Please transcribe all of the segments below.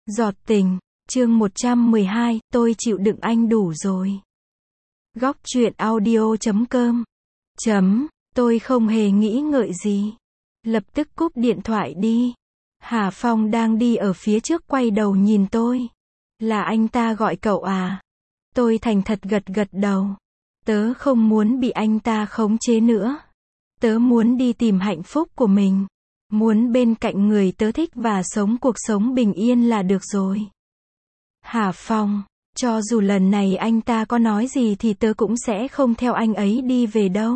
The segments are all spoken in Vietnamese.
Giọt tình, chương 112, tôi chịu đựng anh đủ rồi. Góc truyện audio.com. Tôi không hề nghĩ ngợi gì. Lập tức cúp điện thoại đi. Hà Phong đang đi ở phía trước quay đầu nhìn tôi. Là anh ta gọi cậu à? Tôi thành thật gật gật đầu. Tớ không muốn bị anh ta khống chế nữa. Tớ muốn đi tìm hạnh phúc của mình. Muốn bên cạnh người tớ thích và sống cuộc sống bình yên là được rồi. Hà Phong, cho dù lần này anh ta có nói gì thì tớ cũng sẽ không theo anh ấy đi về đâu.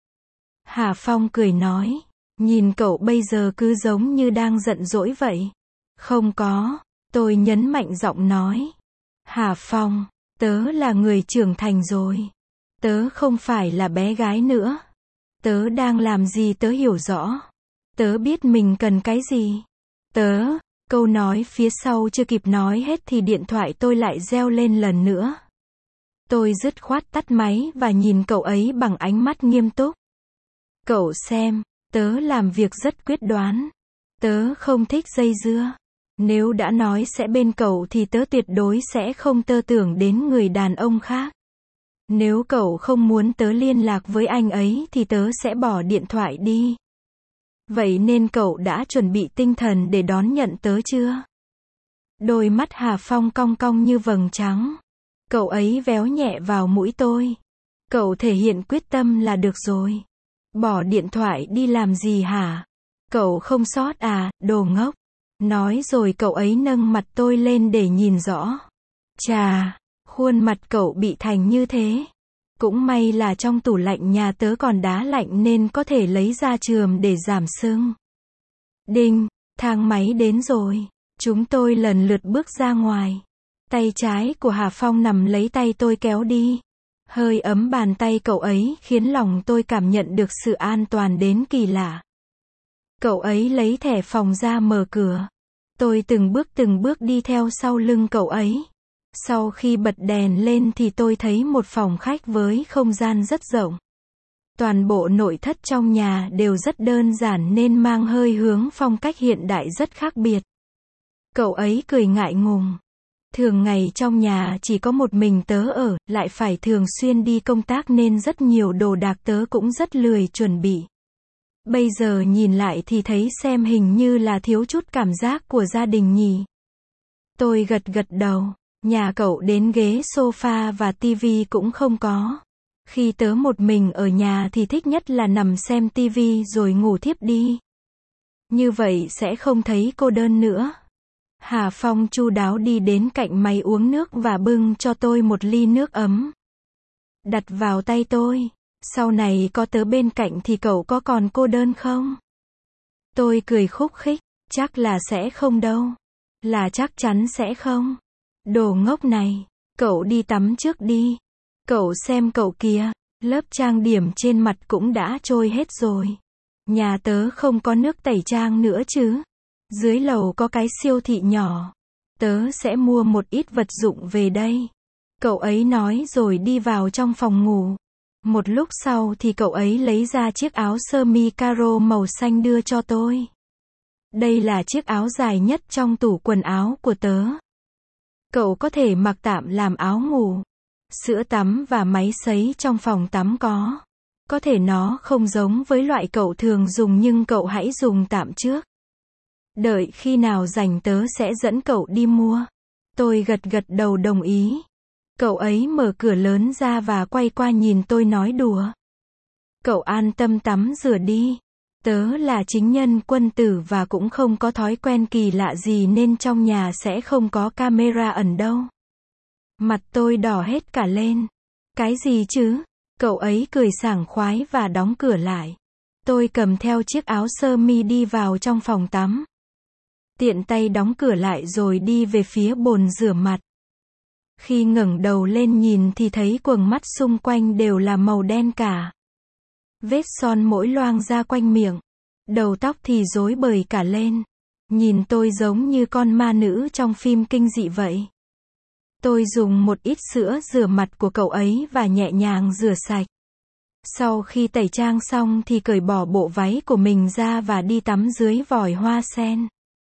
Hà Phong cười nói, nhìn cậu bây giờ cứ giống như đang giận dỗi vậy. Không có, tôi nhấn mạnh giọng nói. Hà Phong, tớ là người trưởng thành rồi. Tớ không phải là bé gái nữa. Tớ đang làm gì tớ hiểu rõ. Tớ biết mình cần cái gì. Câu nói phía sau chưa kịp nói hết thì điện thoại tôi lại reo lên lần nữa. Tôi dứt khoát tắt máy và nhìn cậu ấy bằng ánh mắt nghiêm túc. Cậu xem, tớ làm việc rất quyết đoán. Tớ không thích dây dưa. Nếu đã nói sẽ bên cậu thì tớ tuyệt đối sẽ không tơ tưởng đến người đàn ông khác. Nếu cậu không muốn tớ liên lạc với anh ấy thì tớ sẽ bỏ điện thoại đi. Vậy nên cậu đã chuẩn bị tinh thần để đón nhận tớ chưa? Đôi mắt Hà Phong cong cong như vầng trắng. Cậu ấy véo nhẹ vào mũi tôi. Cậu thể hiện quyết tâm là được rồi. Bỏ điện thoại đi làm gì hả? Cậu không sót à, đồ ngốc. Nói rồi cậu ấy nâng mặt tôi lên để nhìn rõ. Chà, khuôn mặt cậu bị thành như thế. Cũng may là trong tủ lạnh nhà tớ còn đá lạnh nên có thể lấy ra chườm để giảm sưng. Đinh, thang máy đến rồi. Chúng tôi lần lượt bước ra ngoài. Tay trái của Hà Phong nằm lấy tay tôi kéo đi. Hơi ấm bàn tay cậu ấy khiến lòng tôi cảm nhận được sự an toàn đến kỳ lạ. Cậu ấy lấy thẻ phòng ra mở cửa. Tôi từng bước đi theo sau lưng cậu ấy. Sau khi bật đèn lên thì tôi thấy một phòng khách với không gian rất rộng. Toàn bộ nội thất trong nhà đều rất đơn giản nên mang hơi hướng phong cách hiện đại rất khác biệt. Cậu ấy cười ngại ngùng. Thường ngày trong nhà chỉ có một mình tớ ở, lại phải thường xuyên đi công tác nên rất nhiều đồ đạc tớ cũng rất lười chuẩn bị. Bây giờ nhìn lại thì thấy xem hình như là thiếu chút cảm giác của gia đình nhỉ. Tôi gật gật đầu. Nhà cậu đến ghế sofa và tivi cũng không có. Khi tớ một mình ở nhà thì thích nhất là nằm xem tivi rồi ngủ thiếp đi. Như vậy sẽ không thấy cô đơn nữa. Hà Phong chu đáo đi đến cạnh máy uống nước và bưng cho tôi một ly nước ấm. Đặt vào tay tôi. Sau này có tớ bên cạnh thì cậu có còn cô đơn không? Tôi cười khúc khích. Chắc là sẽ không đâu. Là chắc chắn sẽ không. Đồ ngốc này, cậu đi tắm trước đi. Cậu xem cậu kìa, lớp trang điểm trên mặt cũng đã trôi hết rồi. Nhà tớ không có nước tẩy trang nữa chứ. Dưới lầu có cái siêu thị nhỏ. Tớ sẽ mua một ít vật dụng về đây. Cậu ấy nói rồi đi vào trong phòng ngủ. Một lúc sau thì cậu ấy lấy ra chiếc áo sơ mi caro màu xanh đưa cho tôi. Đây là chiếc áo dài nhất trong tủ quần áo của tớ. Cậu có thể mặc tạm làm áo ngủ. Sữa tắm và máy sấy trong phòng tắm có. Có thể nó không giống với loại cậu thường dùng nhưng cậu hãy dùng tạm trước. Đợi khi nào rảnh tớ sẽ dẫn cậu đi mua. Tôi gật gật đầu đồng ý. Cậu ấy mở cửa lớn ra và quay qua nhìn tôi nói đùa. Cậu an tâm tắm rửa đi. Tớ là chính nhân quân tử và cũng không có thói quen kỳ lạ gì nên trong nhà sẽ không có camera ẩn đâu. Mặt tôi đỏ hết cả lên. Cái gì chứ? Cậu ấy cười sảng khoái và đóng cửa lại. Tôi cầm theo chiếc áo sơ mi đi vào trong phòng tắm. Tiện tay đóng cửa lại rồi đi về phía bồn rửa mặt. Khi ngẩng đầu lên nhìn thì thấy quầng mắt xung quanh đều là màu đen cả. Vết son mỗi loang ra quanh miệng. Đầu tóc thì rối bời cả lên. Nhìn tôi giống như con ma nữ trong phim kinh dị vậy. Tôi dùng một ít sữa rửa mặt của cậu ấy và nhẹ nhàng rửa sạch. Sau khi tẩy trang xong thì cởi bỏ bộ váy của mình ra và đi tắm dưới vòi hoa sen.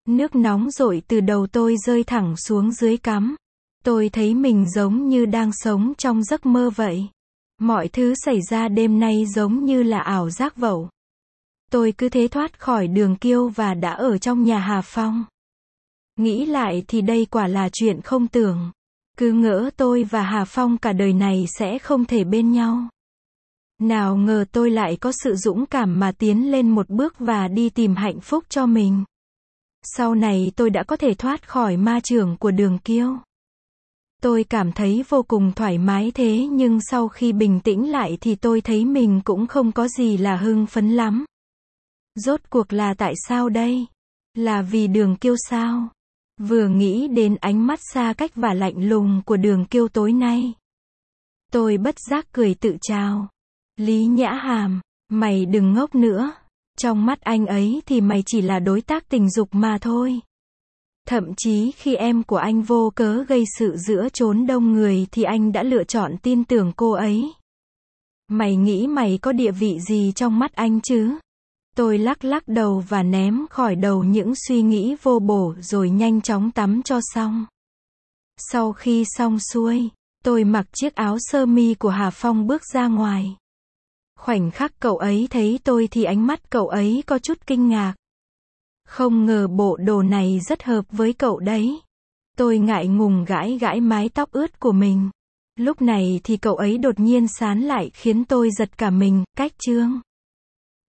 Nước nóng dội từ đầu tôi rơi thẳng xuống dưới cằm. Tôi thấy mình giống như đang sống trong giấc mơ vậy. Mọi thứ xảy ra đêm nay giống như là ảo giác vậy. Tôi cứ thế thoát khỏi Đường Kiêu và đã ở trong nhà Hà Phong. Nghĩ lại thì đây quả là chuyện không tưởng. Cứ ngỡ tôi và Hà Phong cả đời này sẽ không thể bên nhau. Nào ngờ tôi lại có sự dũng cảm mà tiến lên một bước và đi tìm hạnh phúc cho mình. Sau này tôi đã có thể thoát khỏi ma chưởng của Đường Kiêu. Tôi cảm thấy vô cùng thoải mái thế nhưng sau khi bình tĩnh lại thì tôi thấy mình cũng không có gì là hưng phấn lắm. Rốt cuộc là tại sao đây? Là vì Đường Kiêu sao? Vừa nghĩ đến ánh mắt xa cách và lạnh lùng của Đường Kiêu tối nay. Tôi bất giác cười tự trào. Lý Nhã Hàm, mày đừng ngốc nữa. Trong mắt anh ấy thì mày chỉ là đối tác tình dục mà thôi. Thậm chí khi em của anh vô cớ gây sự giữa chốn đông người thì anh đã lựa chọn tin tưởng cô ấy. Mày nghĩ mày có địa vị gì trong mắt anh chứ? Tôi lắc lắc đầu và ném khỏi đầu những suy nghĩ vô bổ rồi nhanh chóng tắm cho xong. Sau khi xong xuôi, tôi mặc chiếc áo sơ mi của Hà Phong bước ra ngoài. Khoảnh khắc cậu ấy thấy tôi thì ánh mắt cậu ấy có chút kinh ngạc. Không ngờ bộ đồ này rất hợp với cậu đấy. Tôi ngại ngùng gãi gãi mái tóc ướt của mình. Lúc này thì cậu ấy đột nhiên sán lại khiến tôi giật cả mình. Cách Trương.